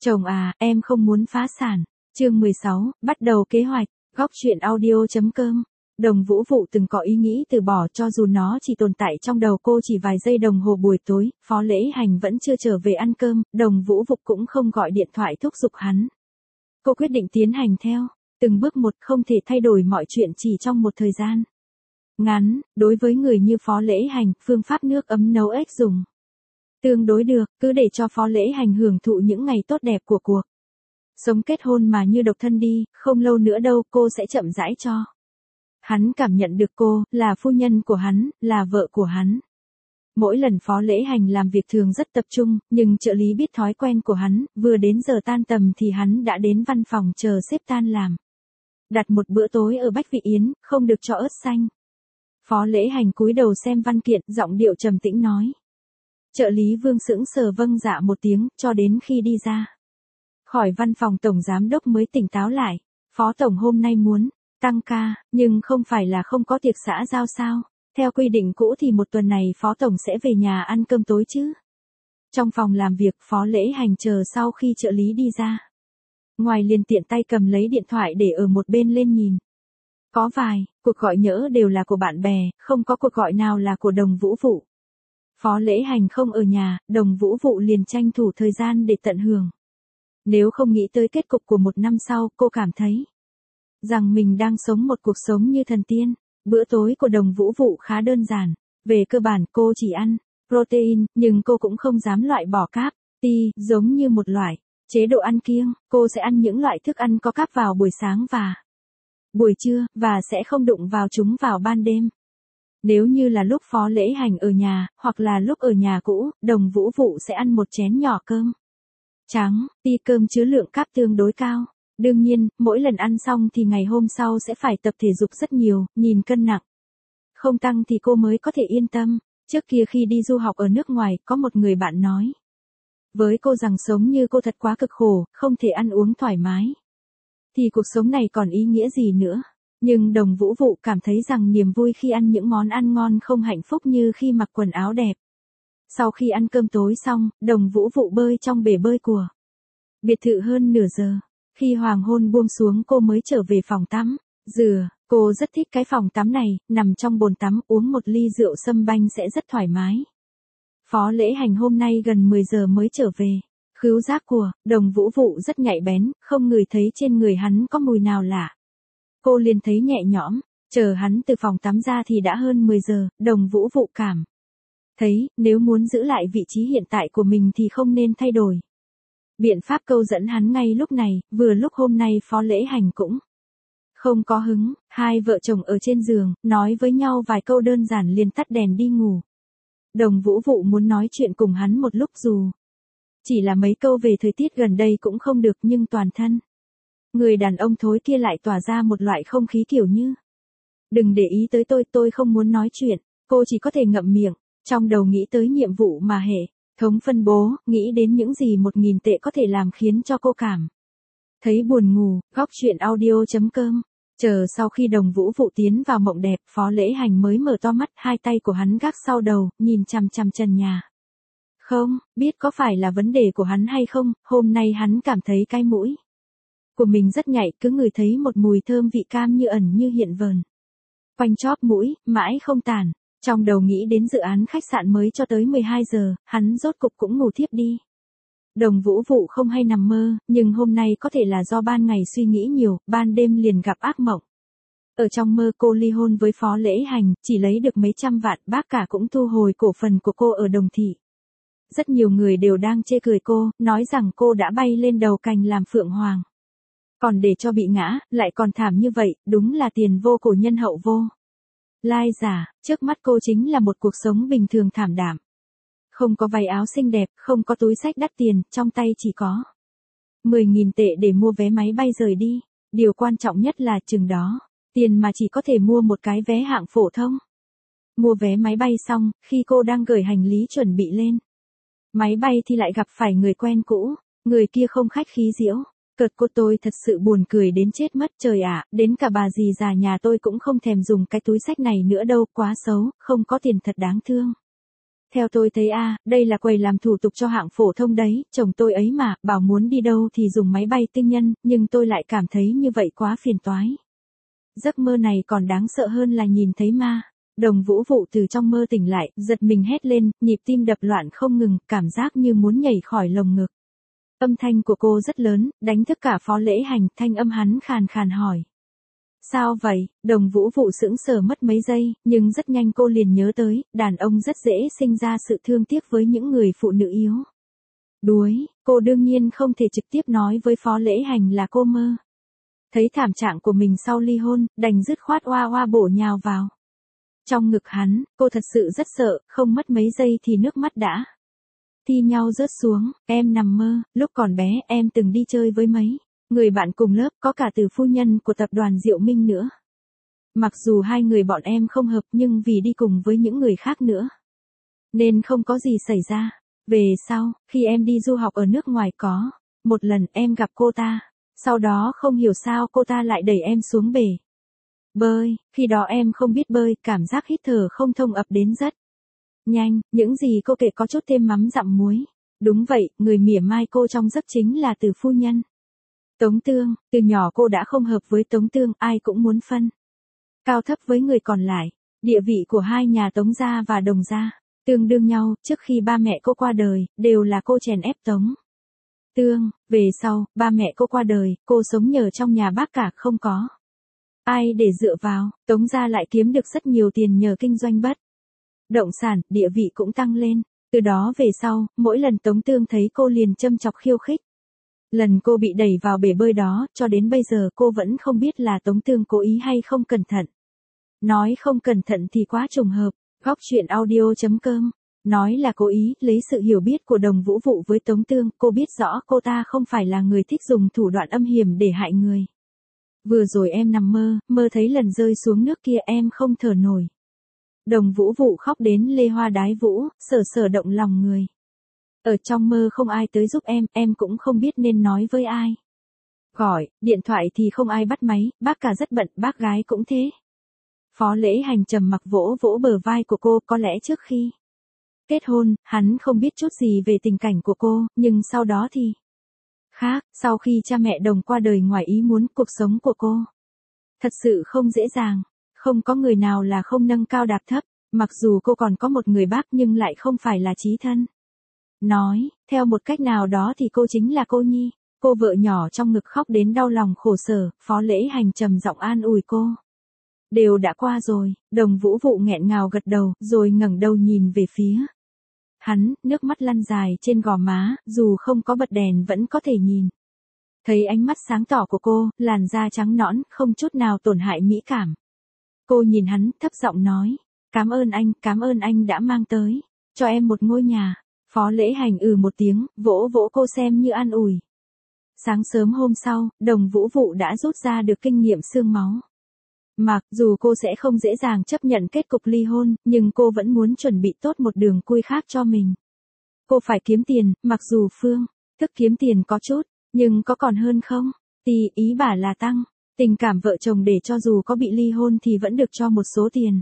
Chồng à, em không muốn phá sản. Chương 16, bắt đầu kế hoạch. Góc truyện audio.com. Đồng Vũ Vụ từng có ý nghĩ từ bỏ, cho dù nó chỉ tồn tại trong đầu cô chỉ vài giây đồng hồ. Buổi tối, Phó Lễ Hành vẫn chưa trở về ăn cơm, Đồng Vũ Vụ cũng không gọi điện thoại thúc giục hắn. Cô quyết định tiến hành theo từng bước một, không thể thay đổi mọi chuyện chỉ trong một thời gian ngắn. Đối với người như Phó Lễ Hành, phương pháp nước ấm nấu ếch dùng tương đối được, cứ để cho Phó Lễ Hành hưởng thụ những ngày tốt đẹp của cuộc sống kết hôn mà như độc thân đi. Không lâu nữa đâu, cô sẽ chậm rãi cho hắn cảm nhận được cô là phu nhân của hắn, là vợ của hắn. Mỗi lần Phó Lễ Hành làm việc thường rất tập trung, nhưng trợ lý biết thói quen của hắn, vừa đến giờ tan tầm thì hắn đã đến văn phòng chờ sếp tan làm. Đặt một bữa tối ở Bách Vị Yến, không được cho ớt xanh. Phó Lễ Hành cúi đầu xem văn kiện, giọng điệu trầm tĩnh nói. Trợ lý Vương sững sờ vâng dạ một tiếng, cho đến khi đi ra khỏi văn phòng tổng giám đốc mới tỉnh táo lại. Phó tổng hôm nay muốn tăng ca, nhưng không phải là không có tiệc xã giao sao? Theo quy định cũ thì một tuần này Phó tổng sẽ về nhà ăn cơm tối chứ? Trong phòng làm việc, Phó Lễ Hành chờ sau khi trợ lý đi ra ngoài liền tiện tay cầm lấy điện thoại để ở một bên lên nhìn. Có vài cuộc gọi nhỡ đều là của bạn bè, không có cuộc gọi nào là của Đồng Vũ Vụ. Phó Lễ Hành không ở nhà, Đồng Vũ Vụ liền tranh thủ thời gian để tận hưởng. Nếu không nghĩ tới kết cục của một năm sau, cô cảm thấy rằng mình đang sống một cuộc sống như thần tiên. Bữa tối của Đồng Vũ Vụ khá đơn giản. Về cơ bản cô chỉ ăn protein, nhưng cô cũng không dám loại bỏ cáp, giống như một loại chế độ ăn kiêng. Cô sẽ ăn những loại thức ăn có cáp vào buổi sáng và buổi trưa, và sẽ không đụng vào chúng vào ban đêm. Nếu như là lúc Phó Lễ Hành ở nhà, hoặc là lúc ở nhà cũ, Đồng Vũ Vụ sẽ ăn một chén nhỏ cơm trắng, cơm chứa lượng cáp tương đối cao. Đương nhiên, mỗi lần ăn xong thì ngày hôm sau sẽ phải tập thể dục rất nhiều, nhìn cân nặng không tăng thì cô mới có thể yên tâm. Trước kia khi đi du học ở nước ngoài, có một người bạn nói với cô rằng sống như cô thật quá cực khổ, không thể ăn uống thoải mái thì cuộc sống này còn ý nghĩa gì nữa. Nhưng Đồng Vũ Vụ cảm thấy rằng niềm vui khi ăn những món ăn ngon không hạnh phúc như khi mặc quần áo đẹp. Sau khi ăn cơm tối xong, Đồng Vũ Vụ bơi trong bể bơi của biệt thự hơn nửa giờ. Khi hoàng hôn buông xuống cô mới trở về phòng tắm, rửa. Cô rất thích cái phòng tắm này, nằm trong bồn tắm uống một ly rượu sâm banh sẽ rất thoải mái. Phó Lễ Hành hôm nay gần 10 giờ mới trở về. Khứu giác của Đồng Vũ Vụ rất nhạy bén, không ngửi thấy trên người hắn có mùi nào lạ. Cô liền thấy nhẹ nhõm. Chờ hắn từ phòng tắm ra thì đã hơn 10 giờ, Đồng Vũ Vụ cảm thấy, nếu muốn giữ lại vị trí hiện tại của mình thì không nên thay đổi biện pháp câu dẫn hắn ngay lúc này. Vừa lúc hôm nay Phó Lễ Hành cũng không có hứng, hai vợ chồng ở trên giường, nói với nhau vài câu đơn giản liền tắt đèn đi ngủ. Đồng Vũ Vụ muốn nói chuyện cùng hắn một lúc, dù chỉ là mấy câu về thời tiết gần đây cũng không được, nhưng toàn thân người đàn ông thối kia lại tỏa ra một loại không khí kiểu như đừng để ý tới tôi không muốn nói chuyện. Cô chỉ có thể ngậm miệng, trong đầu nghĩ tới nhiệm vụ mà hệ thống phân bố, nghĩ đến những gì 1.000 tệ có thể làm khiến cho cô cảm thấy buồn ngủ. Góc truyện audio.com. Chờ sau khi Đồng Vũ Vụ tiến vào mộng đẹp, Phó Lễ Hành mới mở to mắt, hai tay của hắn gác sau đầu, nhìn chằm chằm trần nhà. Không biết có phải là vấn đề của hắn hay không, hôm nay hắn cảm thấy cái mũi của mình rất nhạy, cứ ngửi thấy một mùi thơm vị cam như ẩn như hiện vờn quanh chóp mũi, mãi không tàn. Trong đầu nghĩ đến dự án khách sạn mới cho tới 12 giờ, hắn rốt cục cũng ngủ thiếp đi. Đồng Vũ Vụ không hay nằm mơ, nhưng hôm nay có thể là do ban ngày suy nghĩ nhiều, ban đêm liền gặp ác mộng. Ở trong mơ cô ly hôn với Phó Lễ Hành, chỉ lấy được mấy trăm vạn, bác cả cũng thu hồi cổ phần của cô ở Đồng Thị. Rất nhiều người đều đang chê cười cô, nói rằng cô đã bay lên đầu cành làm phượng hoàng. Còn để cho bị ngã, lại còn thảm như vậy, đúng là tiền vô cổ nhân hậu vô lai giả. Trước mắt cô chính là một cuộc sống bình thường thảm đạm. Không có váy áo xinh đẹp, không có túi xách đắt tiền, trong tay chỉ có 10.000 tệ để mua vé máy bay rời đi. Điều quan trọng nhất là chừng đó tiền mà chỉ có thể mua một cái vé hạng phổ thông. Mua vé máy bay xong, khi cô đang gửi hành lý chuẩn bị lên máy bay thì lại gặp phải người quen cũ. Người kia không khách khí giễu cợt cô. Tôi thật sự buồn cười đến chết mất. Trời ạ, đến cả bà dì già nhà tôi cũng không thèm dùng cái túi xách này nữa đâu, quá xấu, không có tiền thật đáng thương. Theo tôi thấy đây là quầy làm thủ tục cho hạng phổ thông đấy, chồng tôi ấy mà, bảo muốn đi đâu thì dùng máy bay tư nhân, nhưng tôi lại cảm thấy như vậy quá phiền toái. Giấc mơ này còn đáng sợ hơn là nhìn thấy ma. Đồng Vũ Vụ từ trong mơ tỉnh lại, giật mình hét lên, nhịp tim đập loạn không ngừng, cảm giác như muốn nhảy khỏi lồng ngực. Âm thanh của cô rất lớn, đánh thức cả Phó Lễ Hành, thanh âm hắn khàn khàn hỏi. Sao vậy? Đồng Vũ Vụ sững sờ mất mấy giây, nhưng rất nhanh cô liền nhớ tới, đàn ông rất dễ sinh ra sự thương tiếc với những người phụ nữ yếu đuối, cô đương nhiên không thể trực tiếp nói với Phó Lễ Hành là cô mơ. Thấy thảm trạng của mình sau ly hôn, đành dứt khoát oa oa bổ nhào vào trong ngực hắn, cô thật sự rất sợ, không mất mấy giây thì nước mắt đã thi nhau rớt xuống. Em nằm mơ, lúc còn bé em từng đi chơi với mấy người bạn cùng lớp, có cả từ phu nhân của tập đoàn Diệu Minh nữa. Mặc dù hai người bọn em không hợp nhưng vì đi cùng với những người khác nữa, nên không có gì xảy ra. Về sau, khi em đi du học ở nước ngoài có một lần em gặp cô ta, sau đó không hiểu sao cô ta lại đẩy em xuống bể bơi, khi đó em không biết bơi, cảm giác hít thở không thông ập đến rất nhanh, những gì cô kể có chút thêm mắm dặm muối. Đúng vậy, người mỉa mai cô trong giấc chính là từ phu nhân Tống Tương. Từ nhỏ cô đã không hợp với Tống Tương, ai cũng muốn phân cao thấp với người còn lại. Địa vị của hai nhà Tống gia và Đồng gia tương đương nhau, trước khi ba mẹ cô qua đời, đều là cô chèn ép Tống Tương. Về sau, ba mẹ cô qua đời, cô sống nhờ trong nhà bác cả, không có ai để dựa vào. Tống gia lại kiếm được rất nhiều tiền nhờ kinh doanh bất động sản, địa vị cũng tăng lên. Từ đó về sau, mỗi lần Tống Tương thấy cô liền châm chọc khiêu khích. Lần cô bị đẩy vào bể bơi đó, cho đến bây giờ cô vẫn không biết là Tống Tương cố ý hay không cẩn thận. Nói không cẩn thận thì quá trùng hợp. Góc truyện audio.com. Nói là cố ý, lấy sự hiểu biết của Đồng Vũ Vụ với Tống Tương, cô biết rõ cô ta không phải là người thích dùng thủ đoạn âm hiểm để hại người. Vừa rồi em nằm mơ, mơ thấy lần rơi xuống nước kia em không thở nổi. Đồng Vũ Vụ khóc đến lê hoa đái vũ, sở động lòng người. Ở trong mơ không ai tới giúp em cũng không biết nên nói với ai. Gọi, điện thoại thì không ai bắt máy, bác cả rất bận, bác gái cũng thế. Phó Lễ Hành trầm mặc vỗ vỗ bờ vai của cô, có lẽ trước khi kết hôn, hắn không biết chút gì về tình cảnh của cô, nhưng sau đó thì khác, sau khi cha mẹ Đồng qua đời ngoài ý muốn, cuộc sống của cô thật sự không dễ dàng, không có người nào là không nâng cao đạp thấp, mặc dù cô còn có một người bác nhưng lại không phải là chí thân. Nói, theo một cách nào đó thì cô chính là cô Nhi, cô vợ nhỏ trong ngực khóc đến đau lòng khổ sở, Phó Lễ Hành trầm giọng an ủi cô. Đều đã qua rồi. Đồng Vũ Vụ nghẹn ngào gật đầu, rồi ngẩng đầu nhìn về phía hắn, nước mắt lăn dài trên gò má, dù không có bật đèn vẫn có thể nhìn thấy ánh mắt sáng tỏ của cô, làn da trắng nõn, không chút nào tổn hại mỹ cảm. Cô nhìn hắn, thấp giọng nói, cảm ơn anh đã mang tới cho em một ngôi nhà. Phó Lễ Hành một tiếng, vỗ vỗ cô xem như an ủi. Sáng sớm hôm sau, Đồng Vũ Vụ đã rút ra được kinh nghiệm xương máu. Mặc dù cô sẽ không dễ dàng chấp nhận kết cục ly hôn, nhưng cô vẫn muốn chuẩn bị tốt một đường cui khác cho mình. Cô phải kiếm tiền, mặc dù phương thức kiếm tiền có chút, nhưng có còn hơn không? Ý bà là tăng tình cảm vợ chồng để cho dù có bị ly hôn thì vẫn được cho một số tiền.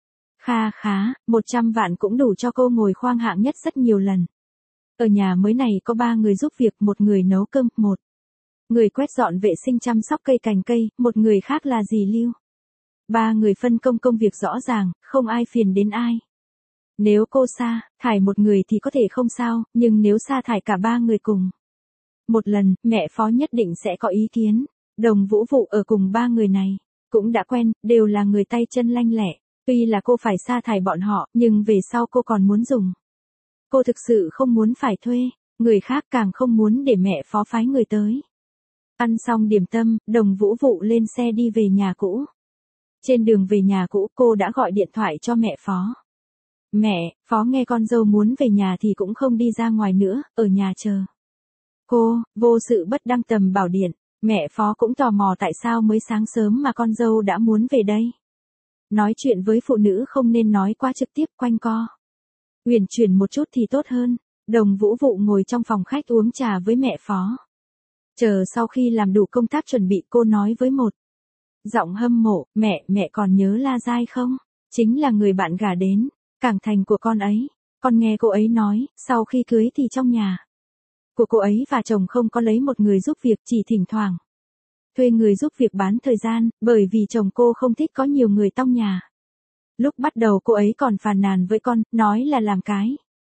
Khá, 100 vạn cũng đủ cho cô ngồi khoang hạng nhất rất nhiều lần. Ở nhà mới này có 3 người giúp việc, một người nấu cơm, một người quét dọn vệ sinh chăm sóc cây cành cây, một người khác là dì Lưu. 3 người phân công công việc rõ ràng, không ai phiền đến ai. Nếu cô sa thải một người thì có thể không sao, nhưng nếu sa thải cả 3 người cùng một lần, mẹ Phó nhất định sẽ có ý kiến. Đồng Vũ Vụ ở cùng 3 người này cũng đã quen, đều là người tay chân lanh lẹ. Tuy là cô phải sa thải bọn họ, nhưng về sau cô còn muốn dùng. Cô thực sự không muốn phải thuê người khác, càng không muốn để mẹ Phó phái người tới. Ăn xong điểm tâm, Đồng Vũ Vụ lên xe đi về nhà cũ. Trên đường về nhà cũ, cô đã gọi điện thoại cho mẹ Phó. Mẹ, Phó nghe con dâu muốn về nhà thì cũng không đi ra ngoài nữa, ở nhà chờ cô. Vô sự bất đăng tầm bảo điện. Mẹ Phó cũng tò mò tại sao mới sáng sớm mà con dâu đã muốn về đây. Nói chuyện với phụ nữ không nên nói quá trực tiếp, quanh co uyển chuyển một chút thì tốt hơn. Đồng Vũ Vụ ngồi trong phòng khách uống trà với mẹ Phó. Chờ sau khi làm đủ công tác chuẩn bị, cô nói với một giọng hâm mộ, mẹ còn nhớ La Giai không? Chính là người bạn gả đến Cảng Thành của con ấy. Con nghe cô ấy nói, sau khi cưới thì trong nhà của cô ấy và chồng không có lấy một người giúp việc, chỉ thỉnh thoảng thuê người giúp việc bán thời gian, bởi vì chồng cô không thích có nhiều người trong nhà. Lúc bắt đầu cô ấy còn phàn nàn với con, nói là làm cái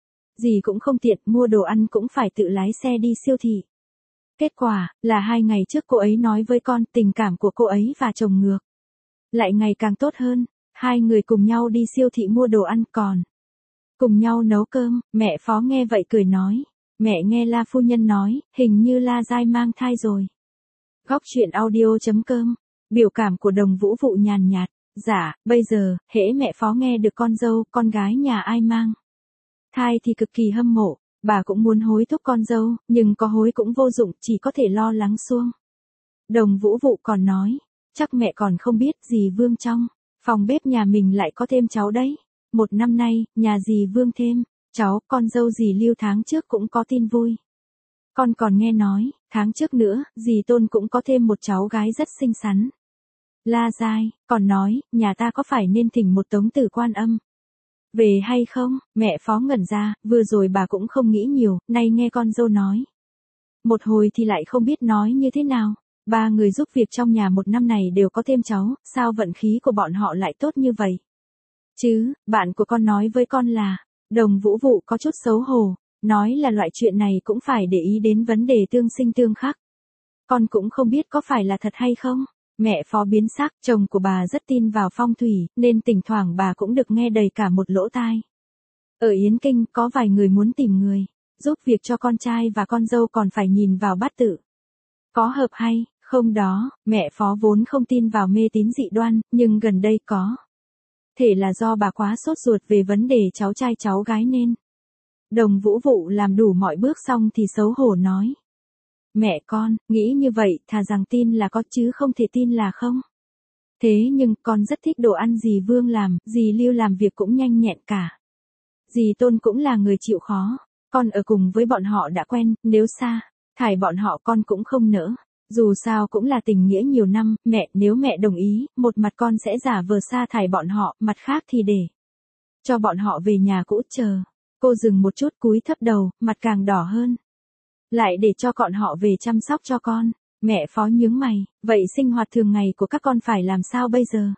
gì cũng không tiện, mua đồ ăn cũng phải tự lái xe đi siêu thị. Kết quả, là 2 ngày trước cô ấy nói với con, tình cảm của cô ấy và chồng ngược lại ngày càng tốt hơn, 2 người cùng nhau đi siêu thị mua đồ ăn còn cùng nhau nấu cơm. Mẹ Phó nghe vậy cười nói, mẹ nghe La phu nhân nói, hình như La Giai mang thai rồi. Góc truyện audio.com, biểu cảm của Đồng Vũ Vụ nhàn nhạt, dạ, bây giờ, hễ mẹ Phó nghe được con dâu, con gái nhà ai mang thai thì cực kỳ hâm mộ, bà cũng muốn hối thúc con dâu, nhưng có hối cũng vô dụng, chỉ có thể lo lắng xuông. Đồng Vũ Vụ còn nói, chắc mẹ còn không biết dì Vương trong phòng bếp nhà mình lại có thêm cháu đấy. 1 năm nay, nhà dì Vương thêm cháu, con dâu dì Lưu tháng trước cũng có tin vui. Con còn nghe nói, tháng trước nữa, dì Tôn cũng có thêm một cháu gái rất xinh xắn. La Giai, còn nói, nhà ta có phải nên thỉnh một tống tử Quan Âm về hay không? Mẹ Phó ngẩn ra, vừa rồi bà cũng không nghĩ nhiều, nay nghe con dâu nói một hồi thì lại không biết nói như thế nào. 3 người giúp việc trong nhà 1 năm này đều có thêm cháu, sao vận khí của bọn họ lại tốt như vậy? Chứ, bạn của con nói với con là, Đồng Vũ Vụ có chút xấu hổ, nói là loại chuyện này cũng phải để ý đến vấn đề tương sinh tương khắc. Con cũng không biết có phải là thật hay không? Mẹ Phó biến sắc, chồng của bà rất tin vào phong thủy, nên thỉnh thoảng bà cũng được nghe đầy cả một lỗ tai. Ở Yến Kinh có vài người muốn tìm người giúp việc cho con trai và con dâu, còn phải nhìn vào bát tự có hợp hay không đó. Mẹ Phó vốn không tin vào mê tín dị đoan, nhưng gần đây có thể là do bà quá sốt ruột về vấn đề cháu trai cháu gái nên Đồng Vũ Vụ làm đủ mọi bước xong thì xấu hổ nói, mẹ con nghĩ như vậy, thà rằng tin là có chứ không thể tin là không. Thế nhưng con rất thích đồ ăn dì Vương làm, dì Lưu làm việc cũng nhanh nhẹn cả. Dì Tôn cũng là người chịu khó, con ở cùng với bọn họ đã quen, nếu xa thải bọn họ con cũng không nỡ. Dù sao cũng là tình nghĩa nhiều năm, mẹ, nếu mẹ đồng ý, một mặt con sẽ giả vờ sa thải bọn họ, mặt khác thì để cho bọn họ về nhà cũ chờ. Cô dừng một chút, cúi thấp đầu, mặt càng đỏ hơn. Lại để cho bọn họ về chăm sóc cho con. Mẹ Phó nhướng mày, vậy sinh hoạt thường ngày của các con phải làm sao bây giờ?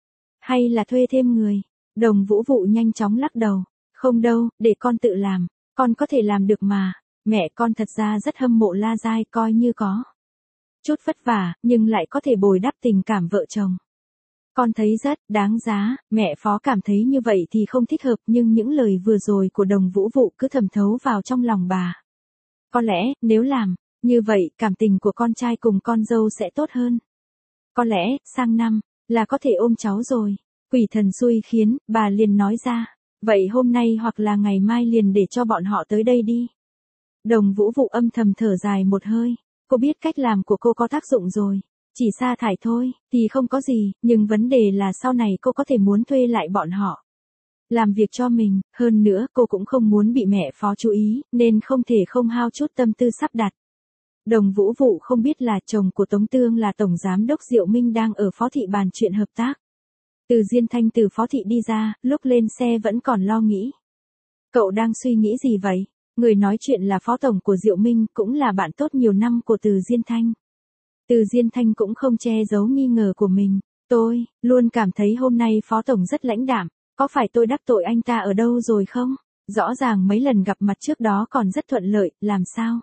Hay là thuê thêm người? Đồng Vũ Vụ nhanh chóng lắc đầu, không đâu, để con tự làm, con có thể làm được mà. Mẹ con thật ra rất hâm mộ La Giai, coi như có chút vất vả, nhưng lại có thể bồi đắp tình cảm vợ chồng. Con thấy rất đáng giá. Mẹ Phó cảm thấy như vậy thì không thích hợp, nhưng những lời vừa rồi của Đồng Vũ Vụ cứ thẩm thấu vào trong lòng bà. Có lẽ, nếu làm như vậy, cảm tình của con trai cùng con dâu sẽ tốt hơn. Có lẽ, sang năm là có thể ôm cháu rồi. Quỷ thần xui khiến, bà liền nói ra, vậy hôm nay hoặc là ngày mai liền để cho bọn họ tới đây đi. Đồng Vũ Vụ âm thầm thở dài một hơi. Cô biết cách làm của cô có tác dụng rồi. Chỉ sa thải thôi, thì không có gì, nhưng vấn đề là sau này cô có thể muốn thuê lại bọn họ làm việc cho mình. Hơn nữa, cô cũng không muốn bị mẹ Phó chú ý, nên không thể không hao chút tâm tư sắp đặt. Đồng Vũ Vụ không biết là chồng của Tống Tương là Tổng Giám đốc Diệu Minh đang ở Phó Thị bàn chuyện hợp tác. Từ Diên Thanh từ Phó Thị đi ra, lúc lên xe vẫn còn lo nghĩ. Cậu đang suy nghĩ gì vậy? Người nói chuyện là Phó Tổng của Diệu Minh, cũng là bạn tốt nhiều năm của Từ Diên Thanh. Từ Diên Thanh cũng không che giấu nghi ngờ của mình. Tôi luôn cảm thấy hôm nay Phó Tổng rất lãnh đạm, có phải tôi đắc tội anh ta ở đâu rồi không? Rõ ràng mấy lần gặp mặt trước đó còn rất thuận lợi, làm sao?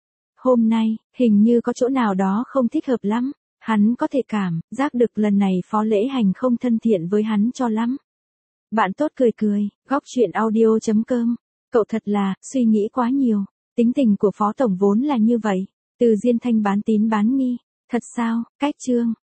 Hôm nay, hình như có chỗ nào đó không thích hợp lắm. Hắn có thể cảm giác được lần này Phó Lễ Hành không thân thiện với hắn cho lắm. Bạn tốt cười cười, góc truyện audio.com. Cậu thật là, suy nghĩ quá nhiều. Tính tình của Phó Tổng vốn là như vậy. Từ Diên Thanh bán tín bán nghi. Thật sao? Cách chương.